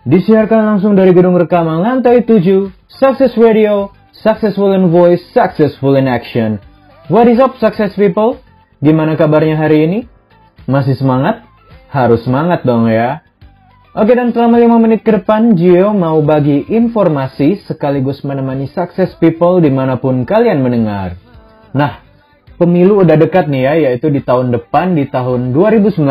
Disiarkan langsung dari gedung rekaman lantai 7, Success Radio, Successful in Voice, Successful in Action. What is up, Success People? Gimana kabarnya hari ini? Masih semangat? Harus semangat dong ya. Oke, dan selama 5 menit ke depan, Gio mau bagi informasi sekaligus menemani Success People dimanapun kalian mendengar. Nah, pemilu udah dekat nih ya, yaitu di tahun depan, di tahun 2019.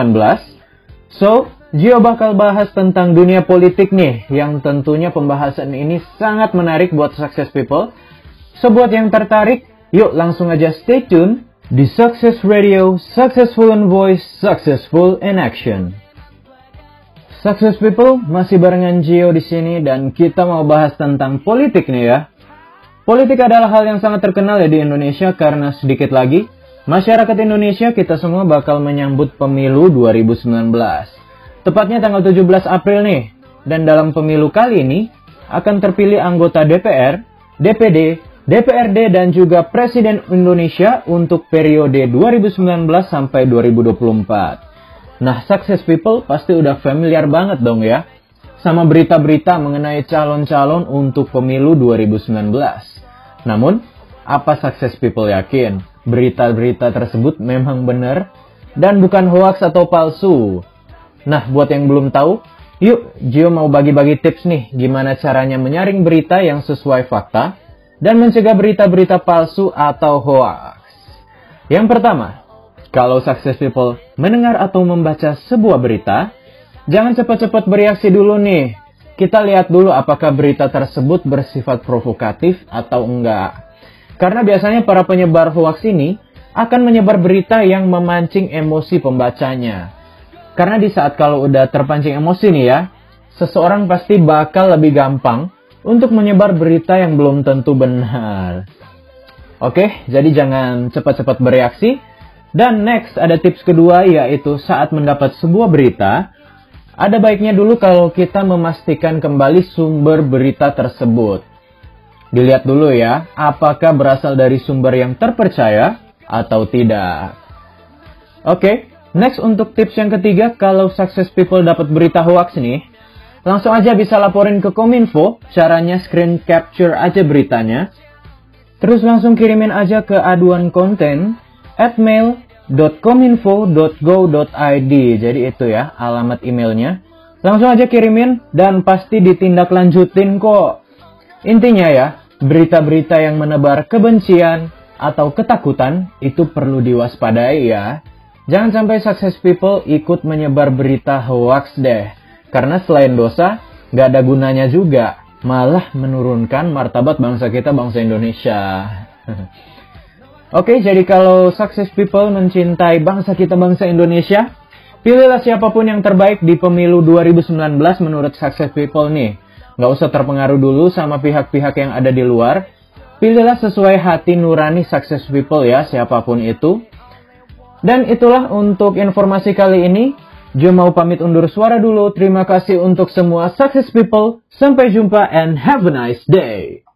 So, Gio bakal bahas tentang dunia politik nih, yang tentunya pembahasan ini sangat menarik buat Success People. So, buat yang tertarik, yuk langsung aja stay tune di Success Radio, Successful in Voice, Successful in Action. Success People, masih barengan Gio di sini dan kita mau bahas tentang politik nih ya. Politik adalah hal yang sangat terkenal ya di Indonesia karena sedikit lagi masyarakat Indonesia kita semua bakal menyambut pemilu 2019. Tepatnya tanggal 17 April nih. Dan dalam pemilu kali ini akan terpilih anggota DPR, DPD, DPRD dan juga Presiden Indonesia untuk periode 2019 sampai 2024. Nah, Success People pasti udah familiar banget dong ya sama berita-berita mengenai calon-calon untuk pemilu 2019. Namun, apa Success People yakin berita-berita tersebut memang benar dan bukan hoax atau palsu? Nah, buat yang belum tahu, yuk Gio mau bagi-bagi tips nih gimana caranya menyaring berita yang sesuai fakta dan mencegah berita-berita palsu atau hoax. Yang pertama, kalau Success People mendengar atau membaca sebuah berita, jangan cepat-cepat bereaksi dulu nih. Kita lihat dulu apakah berita tersebut bersifat provokatif atau enggak. Karena biasanya para penyebar hoax ini akan menyebar berita yang memancing emosi pembacanya. Karena di saat kalau udah terpancing emosi nih ya, seseorang pasti bakal lebih gampang untuk menyebar berita yang belum tentu benar. Oke, jadi jangan cepat-cepat bereaksi. Dan next ada tips kedua, yaitu saat mendapat sebuah berita, ada baiknya dulu kalau kita memastikan kembali sumber berita tersebut. Dilihat dulu ya, apakah berasal dari sumber yang terpercaya atau tidak. Oke. Next untuk tips yang ketiga, kalau Success People dapat berita hoax nih, langsung aja bisa laporin ke Kominfo, caranya screen capture aja beritanya. Terus langsung kirimin aja ke aduan konten @mail.kominfo.go.id. Jadi itu ya alamat emailnya. Langsung aja kirimin dan pasti ditindaklanjutin kok. Intinya ya, berita-berita yang menebar kebencian atau ketakutan itu perlu diwaspadai ya. Jangan sampai Success People ikut menyebar berita hoax deh. Karena selain dosa, gak ada gunanya juga. Malah menurunkan martabat bangsa kita, bangsa Indonesia. Oke, jadi kalau Success People mencintai bangsa kita, bangsa Indonesia, pilihlah siapapun yang terbaik di pemilu 2019 menurut Success People nih. Gak usah terpengaruh dulu sama pihak-pihak yang ada di luar. Pilihlah sesuai hati nurani Success People ya, siapapun itu. Dan itulah untuk informasi kali ini. Gio mau pamit undur suara dulu. Terima kasih untuk semua Success People. Sampai jumpa and have a nice day.